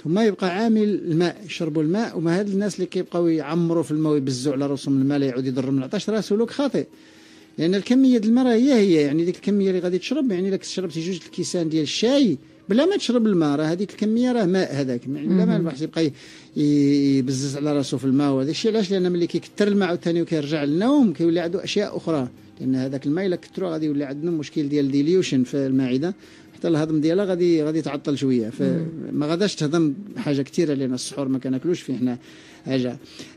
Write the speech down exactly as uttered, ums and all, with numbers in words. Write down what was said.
ثم يبقى عامل الماء، يشربوا الماء. وما هاد الناس اللي كيبقاو يعمروا في الماء ويبزوا على راسهم الماء لا يعود يضر من العطش، راه سلوك خاطئ. لان الكميه ديال الماء هي هي يعني ديك الكميه اللي غادي تشرب، يعني الا شربتي جوج الكيسان ديال الشاي بلا ما تشرب الماء، راه هذيك الكميه راه ماء هذاك، يعني بلا ما الواحد يبقى يبزز على راسه في الماء. وهذا الشيء علاش؟ لان ملي كيكثر الماء عاوتاني وكيرجع للنوم كيولي عنده اشياء اخرى، لان هذاك الماء الا كثروا غادي يولي عندنا مشكل ديال ديليوشن في المعده، حتى الهضم ديالها غادي غادي تعطل شويه، فما غاداش تهضم حاجه كثيره، لان السحور ما كناكلوش فيه حنا حاجه.